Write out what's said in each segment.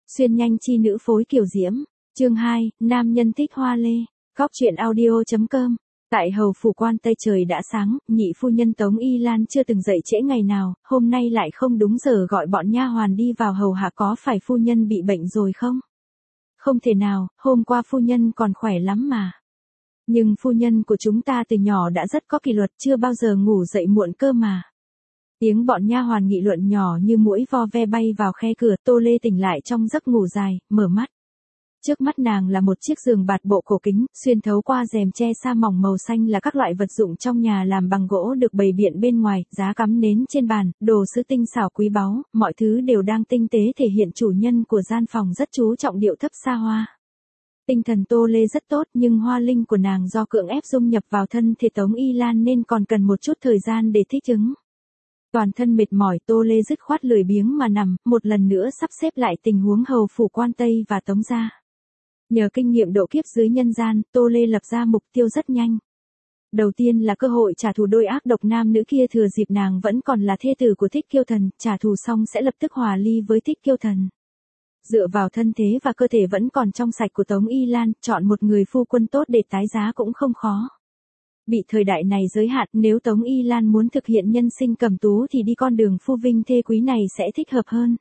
Xuyên nhanh chi nữ phối kiểu diễm. Chương 2, nam nhân thích hoa lê. Góc truyện audio.com. Tại hầu phủ quan Tây trời đã sáng, nhị phu nhân Tống Y Lan chưa từng dậy trễ ngày nào, hôm nay lại không đúng giờ gọi bọn nha hoàn đi vào hầu hạ, có phải phu nhân bị bệnh rồi không? Không thể nào, hôm qua phu nhân còn khỏe lắm mà. Nhưng phu nhân của chúng ta từ nhỏ đã rất có kỷ luật, chưa bao giờ ngủ dậy muộn cơ mà. Tiếng bọn nha hoàn nghị luận nhỏ như muỗi vo ve bay vào khe cửa. Tô Lê tỉnh lại trong giấc ngủ dài, mở mắt. Trước mắt nàng là một chiếc giường bạt bộ cổ kính, xuyên thấu qua rèm che sa mỏng màu xanh là các loại vật dụng trong nhà làm bằng gỗ được bày biện bên ngoài, giá cắm nến trên bàn, đồ sứ tinh xảo quý báu, mọi thứ đều đang tinh tế thể hiện chủ nhân của gian phòng rất chú trọng điệu thấp xa hoa. Tinh thần Tô Lê rất tốt, nhưng hoa linh của nàng do cưỡng ép dung nhập vào thân thể Tống Y Lan nên còn cần một chút thời gian để thích ứng. Toàn thân mệt mỏi, Tô Lê dứt khoát lười biếng mà nằm, một lần nữa sắp xếp lại tình huống hầu phủ quan Tây và Tống gia. Nhờ kinh nghiệm độ kiếp dưới nhân gian, Tô Lê lập ra mục tiêu rất nhanh. Đầu tiên là cơ hội trả thù đôi ác độc nam nữ kia, thừa dịp nàng vẫn còn là thê tử của Thích Kiêu Thần, trả thù xong sẽ lập tức hòa ly với Thích Kiêu Thần. Dựa vào thân thế và cơ thể vẫn còn trong sạch của Tống Y Lan, chọn một người phu quân tốt để tái giá cũng không khó. Bị thời đại này giới hạn, nếu Tống Y Lan muốn thực hiện nhân sinh cẩm tú thì đi con đường phu vinh thê quý này sẽ thích hợp hơn.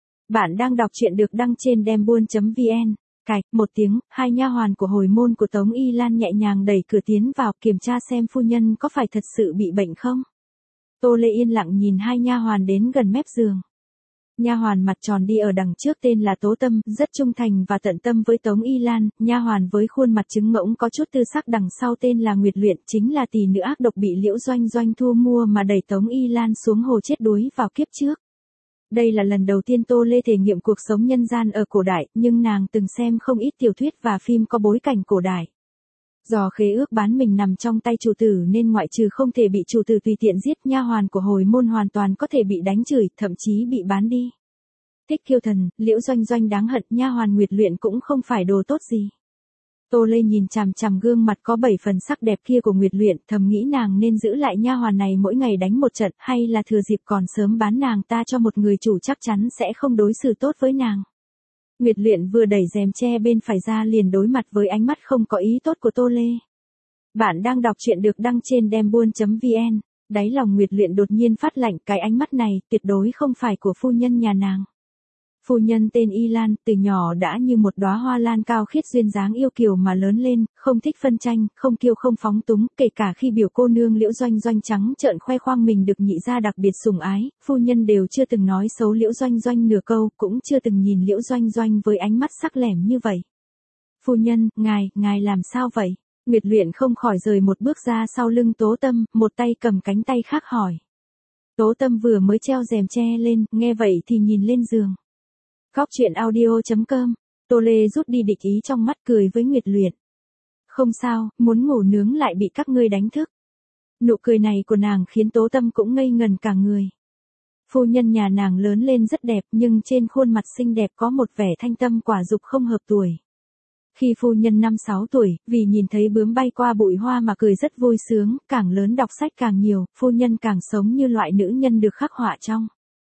Bạn đang đọc truyện được đăng trên dembuôn.vn. Cạch, một tiếng, hai nha hoàn của hồi môn của Tống Y Lan nhẹ nhàng đẩy cửa tiến vào, kiểm tra xem phu nhân có phải thật sự bị bệnh không. Tô Lê yên lặng nhìn hai nha hoàn đến gần mép giường. Nha hoàn mặt tròn đi ở đằng trước tên là Tố Tâm, rất trung thành và tận tâm với Tống Y Lan. Nha hoàn với khuôn mặt trứng ngỗng có chút tư sắc đằng sau tên là Nguyệt Luyện, chính là tỷ nữ ác độc bị Liễu Doanh Doanh thu mua mà đẩy Tống Y Lan xuống hồ chết đuối vào kiếp trước. Đây là lần đầu tiên Tô Lê thể nghiệm cuộc sống nhân gian ở cổ đại, nhưng nàng từng xem không ít tiểu thuyết và phim có bối cảnh cổ đại. Do khế ước bán mình nằm trong tay chủ tử nên ngoại trừ không thể bị chủ tử tùy tiện giết, nha hoàn của hồi môn hoàn toàn có thể bị đánh chửi, thậm chí bị bán đi. Thích Kiêu Thần, Liễu Doanh Doanh đáng hận, nha hoàn Nguyệt Luyện cũng không phải đồ tốt gì. Tô Lê nhìn chằm chằm gương mặt có 7 phần sắc đẹp kia của Nguyệt Luyện, thầm nghĩ nàng nên giữ lại nha hoàn này mỗi ngày đánh một trận, hay là thừa dịp còn sớm bán nàng ta cho một người chủ chắc chắn sẽ không đối xử tốt với nàng. Nguyệt Luyện vừa đẩy rèm che bên phải ra liền đối mặt với ánh mắt không có ý tốt của Tô Lê. Bạn đang đọc truyện được đăng trên dembuôn.vn. Đáy lòng Nguyệt Luyện đột nhiên phát lạnh, cái ánh mắt này tuyệt đối không phải của phu nhân nhà nàng. Phu nhân tên Y Lan, từ nhỏ đã như một đóa hoa lan cao khiết duyên dáng yêu kiều mà lớn lên, không thích phân tranh, không kiêu không phóng túng, kể cả khi biểu cô nương Liễu Doanh Doanh trắng trợn khoe khoang mình được nhị gia đặc biệt sủng ái, phu nhân đều chưa từng nói xấu Liễu Doanh Doanh nửa câu, cũng chưa từng nhìn Liễu Doanh Doanh với ánh mắt sắc lẻm như vậy. Phu nhân, ngài làm sao vậy? Nguyệt Luyện không khỏi rời một bước ra sau lưng Tố Tâm, một tay cầm cánh tay khác hỏi. Tố Tâm vừa mới treo rèm che lên, nghe vậy thì nhìn lên giường. Góc truyện audio.com. Tô Lê rút đi địch ý trong mắt, cười với Nguyệt Luyện. Không sao, muốn ngủ nướng lại bị các ngươi đánh thức. Nụ cười này của nàng khiến Tố Tâm cũng ngây ngần cả người. Phu nhân nhà nàng lớn lên rất đẹp, nhưng trên khuôn mặt xinh đẹp có một vẻ thanh tâm quả dục không hợp tuổi. Khi phu nhân 5-6 tuổi, vì nhìn thấy bướm bay qua bụi hoa mà cười rất vui sướng, càng lớn đọc sách càng nhiều, phu nhân càng sống như loại nữ nhân được khắc họa trong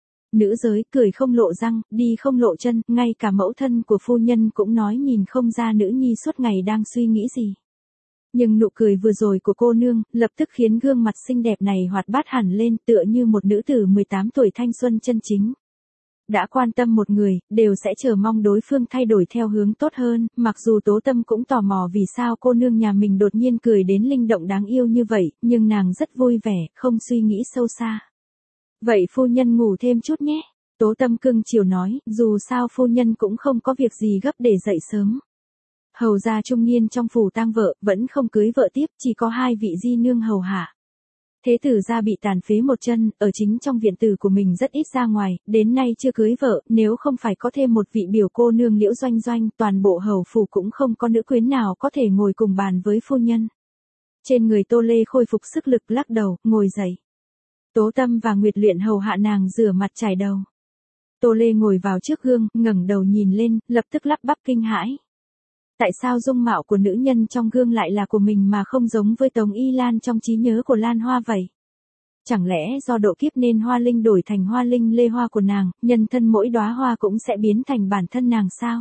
nữ giới, cười không lộ răng, đi không lộ chân, ngay cả mẫu thân của phu nhân cũng nói nhìn không ra nữ nhi suốt ngày đang suy nghĩ gì. Nhưng nụ cười vừa rồi của cô nương, lập tức khiến gương mặt xinh đẹp này hoạt bát hẳn lên, tựa như một nữ tử 18 tuổi thanh xuân chân chính. Đã quan tâm một người, đều sẽ chờ mong đối phương thay đổi theo hướng tốt hơn, mặc dù Tố Tâm cũng tò mò vì sao cô nương nhà mình đột nhiên cười đến linh động đáng yêu như vậy, nhưng nàng rất vui vẻ, không suy nghĩ sâu xa. Vậy phu nhân ngủ thêm chút nhé. Tố Tâm cưng chiều nói, dù sao phu nhân cũng không có việc gì gấp để dậy sớm. Hầu gia trung niên trong phủ tang vợ, vẫn không cưới vợ tiếp, chỉ có 2 vị di nương hầu hạ. Thế tử gia bị tàn phế một chân, ở chính trong viện tử của mình rất ít ra ngoài, đến nay chưa cưới vợ, nếu không phải có thêm một vị biểu cô nương Liễu Doanh Doanh, toàn bộ hầu phủ cũng không có nữ quyến nào có thể ngồi cùng bàn với phu nhân. Trên người Tô Lê khôi phục sức lực, lắc đầu, ngồi dậy. Tố Tâm và Nguyệt Luyện hầu hạ nàng rửa mặt chải đầu. Tô Lê ngồi vào trước gương, ngẩng đầu nhìn lên, lập tức lắp bắp kinh hãi. Tại sao dung mạo của nữ nhân trong gương lại là của mình mà không giống với Tống Y Lan trong trí nhớ của Lan Hoa vậy? Chẳng lẽ do độ kiếp nên hoa linh đổi thành hoa linh lê hoa của nàng, nhân thân mỗi đóa hoa cũng sẽ biến thành bản thân nàng sao?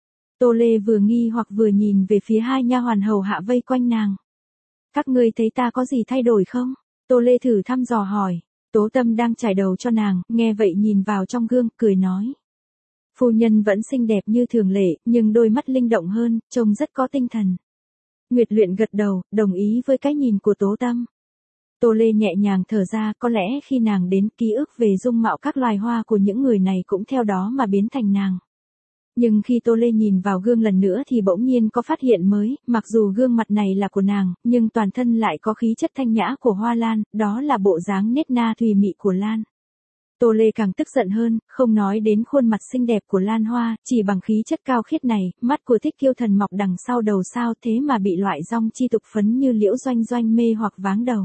Tô Lê vừa nghi hoặc vừa nhìn về phía hai nha hoàn hầu hạ vây quanh nàng. Các ngươi thấy ta có gì thay đổi không? Tô Lê thử thăm dò hỏi. Tố Tâm đang chải đầu cho nàng, nghe vậy nhìn vào trong gương, cười nói. Phu nhân vẫn xinh đẹp như thường lệ, nhưng đôi mắt linh động hơn, trông rất có tinh thần. Nguyệt Luyện gật đầu, đồng ý với cái nhìn của Tố Tâm. Tô Lê nhẹ nhàng thở ra, có lẽ khi nàng đến, ký ức về dung mạo các loài hoa của những người này cũng theo đó mà biến thành nàng. Nhưng khi Tô Lê nhìn vào gương lần nữa thì bỗng nhiên có phát hiện mới, mặc dù gương mặt này là của nàng, nhưng toàn thân lại có khí chất thanh nhã của hoa lan, đó là bộ dáng nết na thùy mị của lan. Tô Lê càng tức giận hơn, không nói đến khuôn mặt xinh đẹp của Lan Hoa, chỉ bằng khí chất cao khiết này, mắt của Thích Kiêu Thần mọc đằng sau đầu sao thế mà bị loại rong chi tục phấn như Liễu Doanh Doanh mê hoặc váng đầu.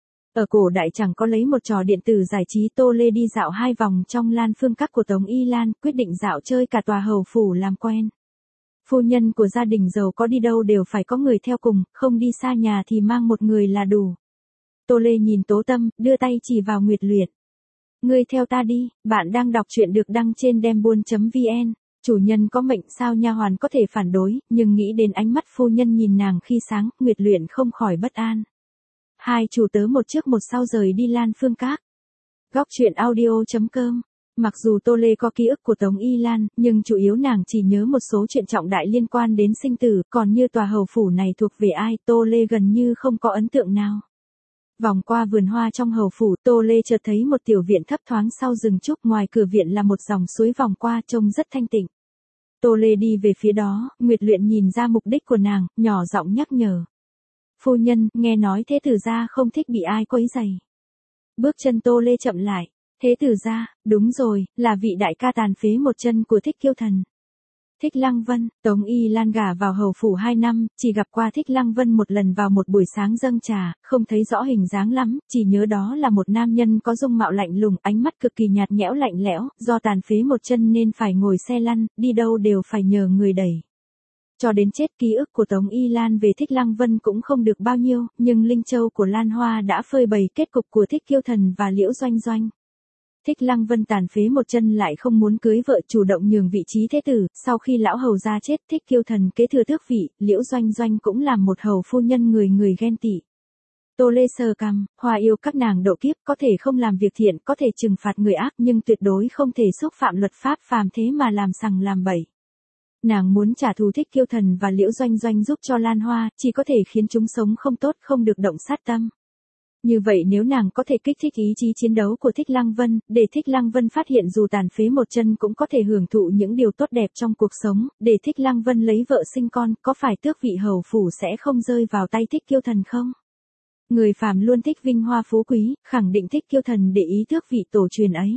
Ở cổ đại chẳng có lấy một trò điện tử giải trí. Tô Lê đi dạo 2 vòng trong Lan Phương Các của Tống Y Lan, quyết định dạo chơi cả tòa hầu phủ làm quen. Phu nhân của gia đình giàu có đi đâu đều phải có người theo cùng, không đi xa nhà thì mang một người là đủ. Tô Lê nhìn Tố Tâm, đưa tay chỉ vào Nguyệt Luyện. Ngươi theo ta đi, bạn đang đọc truyện được đăng trên dembuôn.vn. Chủ nhân có mệnh sao nha hoàn có thể phản đối, nhưng nghĩ đến ánh mắt phu nhân nhìn nàng khi sáng, Nguyệt Luyện không khỏi bất an. Hai chủ tớ một trước một sau rời đi Lan Phương Các. Góc truyện audio.com. Mặc dù Tô Lê có ký ức của Tống Y Lan, nhưng chủ yếu nàng chỉ nhớ một số chuyện trọng đại liên quan đến sinh tử, còn như tòa hầu phủ này thuộc về ai, Tô Lê gần như không có ấn tượng nào. Vòng qua vườn hoa trong hầu phủ, Tô Lê chợt thấy một tiểu viện thấp thoáng sau rừng trúc, ngoài cửa viện là một dòng suối vòng qua trông rất thanh tịnh. Tô Lê đi về phía đó, Nguyệt Luyện nhìn ra mục đích của nàng, nhỏ giọng nhắc nhở. Phu nhân, nghe nói thế tử gia không thích bị ai quấy rầy. Bước chân Tô Lê chậm lại. Thế tử gia, đúng rồi, là vị đại ca tàn phế một chân của Thích Kiêu Thần. Thích Lăng Vân, Tống Y Lan gả vào hầu phủ 2 năm, chỉ gặp qua Thích Lăng Vân một lần vào một buổi sáng dâng trà, không thấy rõ hình dáng lắm, chỉ nhớ đó là một nam nhân có dung mạo lạnh lùng, ánh mắt cực kỳ nhạt nhẽo lạnh lẽo, do tàn phế một chân nên phải ngồi xe lăn, đi đâu đều phải nhờ người đẩy. Cho đến chết ký ức của Tống Y Lan về Thích Lăng Vân cũng không được bao nhiêu, nhưng Linh Châu của Lan Hoa đã phơi bày kết cục của Thích Kiêu Thần và Liễu Doanh Doanh. Thích Lăng Vân tàn phế một chân lại không muốn cưới vợ, chủ động nhường vị trí thế tử, sau khi lão hầu gia chết, Thích Kiêu Thần kế thừa tước vị, Liễu Doanh Doanh cũng làm một hầu phu nhân, người ghen tị. Tô Lê sờ cằm, hoa yêu các nàng độ kiếp, có thể không làm việc thiện, có thể trừng phạt người ác, nhưng tuyệt đối không thể xúc phạm luật pháp, phàm thế mà làm sằng làm bậy. Nàng muốn trả thù Thích Kiêu Thần và Liễu Doanh Doanh giúp cho Lan Hoa, chỉ có thể khiến chúng sống không tốt, không được động sát tâm. Như vậy nếu nàng có thể kích thích ý chí chiến đấu của Thích Lăng Vân, để Thích Lăng Vân phát hiện dù tàn phế một chân cũng có thể hưởng thụ những điều tốt đẹp trong cuộc sống, để Thích Lăng Vân lấy vợ sinh con, có phải tước vị hầu phủ sẽ không rơi vào tay Thích Kiêu Thần không? Người phàm luôn thích vinh hoa phú quý, khẳng định Thích Kiêu Thần để ý tước vị tổ truyền ấy.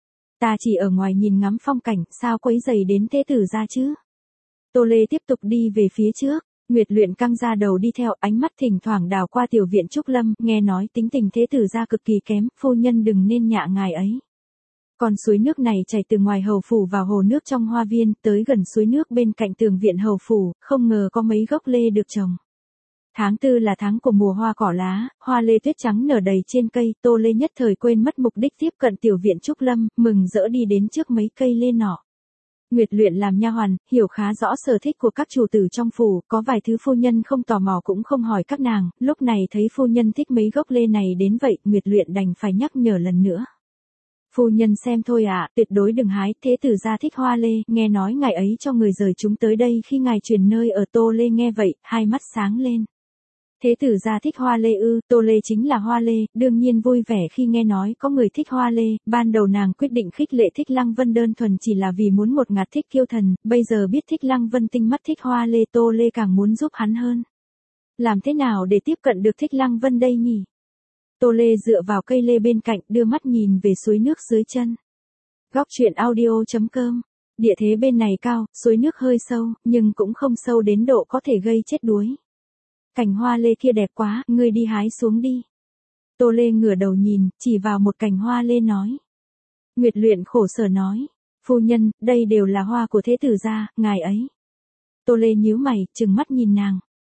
Ta chỉ ở ngoài nhìn ngắm phong cảnh, sao quấy rầy đến thế tử gia chứ? Tô Lê tiếp tục đi về phía trước. Nguyệt Luyện căng ra đầu đi theo, ánh mắt thỉnh thoảng đào qua tiểu viện Trúc Lâm, nghe nói tính tình thế tử gia cực kỳ kém, phu nhân đừng nên nhạ ngài ấy. Còn suối nước này chảy từ ngoài hầu phủ vào hồ nước trong hoa viên, tới gần suối nước bên cạnh tường viện hầu phủ, không ngờ có mấy gốc lê được trồng. Tháng 4 là tháng của mùa hoa cỏ lá, hoa lê tuyết trắng nở đầy trên cây, Tô Lê nhất thời quên mất mục đích tiếp cận tiểu viện Trúc Lâm, mừng rỡ đi đến trước mấy cây lê nọ. Nguyệt Luyện làm nha hoàn, hiểu khá rõ sở thích của các chủ tử trong phủ, có vài thứ phu nhân không tò mò cũng không hỏi các nàng, lúc này thấy phu nhân thích mấy gốc lê này đến vậy, Nguyệt Luyện đành phải nhắc nhở lần nữa. Phu nhân xem thôi ạ, tuyệt đối đừng hái, thế tử gia thích hoa lê, nghe nói ngài ấy cho người rời chúng tới đây khi ngài chuyển nơi ở. Tô Lê nghe vậy, hai mắt sáng lên. Thế tử gia thích hoa lê ư? Tô Lê chính là hoa lê, đương nhiên vui vẻ khi nghe nói có người thích hoa lê, ban đầu nàng quyết định khích lệ Thích Lăng Vân đơn thuần chỉ là vì muốn một ngạt Thích Kiêu Thần, bây giờ biết Thích Lăng Vân tinh mắt thích hoa lê, Tô Lê càng muốn giúp hắn hơn. Làm thế nào để tiếp cận được Thích Lăng Vân đây nhỉ? Tô Lê dựa vào cây lê bên cạnh, đưa mắt nhìn về suối nước dưới chân. Góc truyện audio.com. Địa thế bên này cao, suối nước hơi sâu, nhưng cũng không sâu đến độ có thể gây chết đuối. Cành hoa lê kia đẹp quá, ngươi đi hái xuống đi. Tô Lê ngửa đầu nhìn, chỉ vào một cành hoa lê nói. Nguyệt Luyện khổ sở nói. Phu nhân, đây đều là hoa của thế tử gia, ngài ấy. Tô Lê nhíu mày, trừng mắt nhìn nàng.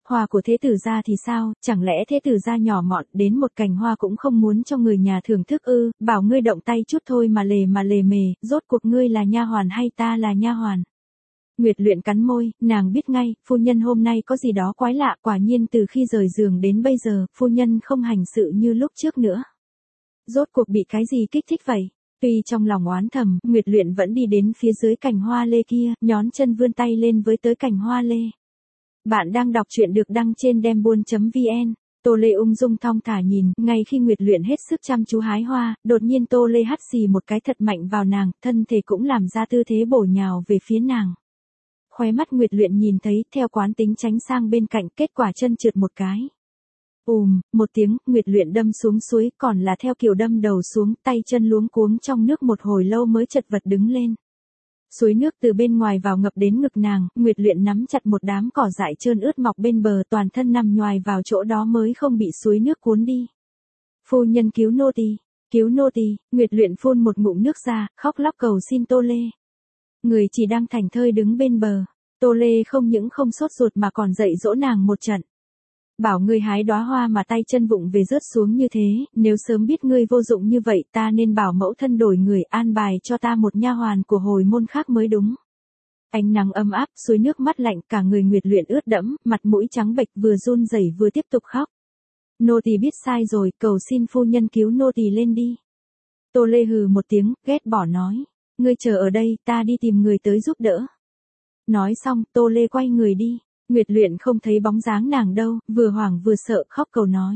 Hoa của thế tử gia thì sao, chẳng lẽ thế tử gia nhỏ mọn đến một cành hoa cũng không muốn cho người nhà thưởng thức ư, bảo ngươi động tay chút thôi mà lề mề, rốt cuộc ngươi là nha hoàn hay ta là nha hoàn. Nguyệt Luyện cắn môi, nàng biết ngay, phu nhân hôm nay có gì đó quái lạ, quả nhiên từ khi rời giường đến bây giờ, phu nhân không hành sự như lúc trước nữa. Rốt cuộc bị cái gì kích thích vậy? Tuy trong lòng oán thầm, Nguyệt Luyện vẫn đi đến phía dưới cành hoa lê kia, nhón chân vươn tay lên với tới cành hoa lê. Bạn đang đọc truyện được đăng trên dembuôn.vn. Tô Lê ung dung thong thả nhìn, ngay khi Nguyệt Luyện hết sức chăm chú hái hoa, đột nhiên Tô Lê hắt xì một cái thật mạnh vào nàng, thân thể cũng làm ra tư thế bổ nhào về phía nàng. Khóe mắt Nguyệt Luyện nhìn thấy, theo quán tính tránh sang bên cạnh, kết quả chân trượt một cái. Một tiếng, Nguyệt Luyện đâm xuống suối, còn là theo kiểu đâm đầu xuống, tay chân luống cuống trong nước một hồi lâu mới chật vật đứng lên. Suối nước từ bên ngoài vào ngập đến ngực nàng, Nguyệt Luyện nắm chặt một đám cỏ dại trơn ướt mọc bên bờ, toàn thân nằm nhoài vào chỗ đó mới không bị suối nước cuốn đi. Phu nhân cứu nô tỳ, Nguyệt Luyện phun một ngụm nước ra, khóc lóc cầu xin Tô Lê. Người chỉ đang thảnh thơi đứng bên bờ, Tô Lê không những không sốt ruột mà còn dạy dỗ nàng một trận. Bảo ngươi hái đóa hoa mà tay chân vụng về rớt xuống như thế, nếu sớm biết ngươi vô dụng như vậy ta nên bảo mẫu thân đổi người an bài cho ta một nha hoàn của hồi môn khác mới đúng. Ánh nắng ấm áp, suối nước mát lạnh, cả người Nguyệt Luyện ướt đẫm, mặt mũi trắng bệch, vừa run rẩy vừa tiếp tục khóc. Nô tỳ biết sai rồi, cầu xin phu nhân cứu nô tỳ lên đi. Tô Lê hừ một tiếng, ghét bỏ nói. Ngươi chờ ở đây, ta đi tìm người tới giúp đỡ. Nói xong, Tô Lê quay người đi. Nguyệt Luyện không thấy bóng dáng nàng đâu, vừa hoảng vừa sợ, khóc cầu nói.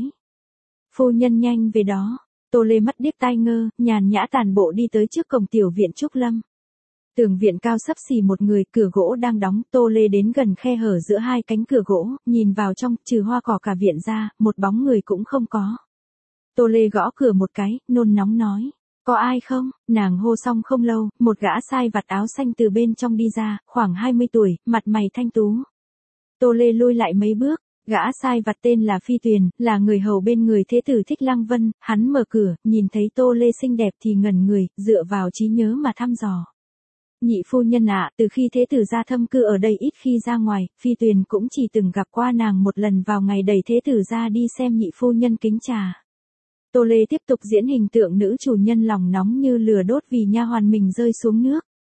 Phu nhân nhanh về đó. Tô Lê mắt điếc tai ngơ, nhàn nhã tàn bộ đi tới trước cổng tiểu viện Trúc Lâm. Tường viện cao xấp xỉ một người, cửa gỗ đang đóng, Tô Lê đến gần khe hở giữa hai cánh cửa gỗ, nhìn vào trong, trừ hoa cỏ cả viện ra, một bóng người cũng không có. Tô Lê gõ cửa một cái, nôn nóng nói. Có ai không? Nàng hô xong không lâu, một gã sai vặt áo xanh từ bên trong đi ra, khoảng 20 tuổi, mặt mày thanh tú. Tô Lê lui lại mấy bước, gã sai vặt tên là Phi Tuyền, là người hầu bên người thế tử Thích Lăng Vân, hắn mở cửa, nhìn thấy Tô Lê xinh đẹp thì ngẩn người, dựa vào trí nhớ mà thăm dò. Nhị phu nhân ạ, từ khi thế tử ra thâm cư ở đây ít khi ra ngoài, Phi Tuyền cũng chỉ từng gặp qua nàng một lần vào ngày đẩy thế tử ra đi xem nhị phu nhân kính trà. Tô Lê tiếp tục diễn hình tượng nữ chủ nhân lòng nóng như lửa đốt vì nha hoàn mình rơi xuống nước.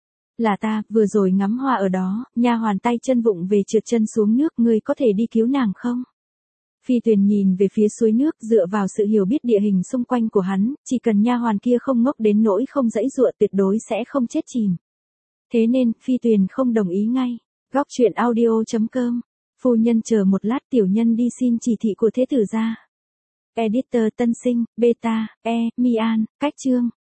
Là ta, vừa rồi ngắm hoa ở đó, nha hoàn tay chân vụng về trượt chân xuống nước, ngươi có thể đi cứu nàng không? Phi Tuyền nhìn về phía suối nước, dựa vào sự hiểu biết địa hình xung quanh của hắn, chỉ cần nha hoàn kia không ngốc đến nỗi không giãy giụa tuyệt đối sẽ không chết chìm. Thế nên, Phi Tuyền không đồng ý ngay. Góc truyện audio.com. Phu nhân chờ một lát, tiểu nhân đi xin chỉ thị của thế tử gia. Editor Tân Sinh, Beta, Mian, cách chương.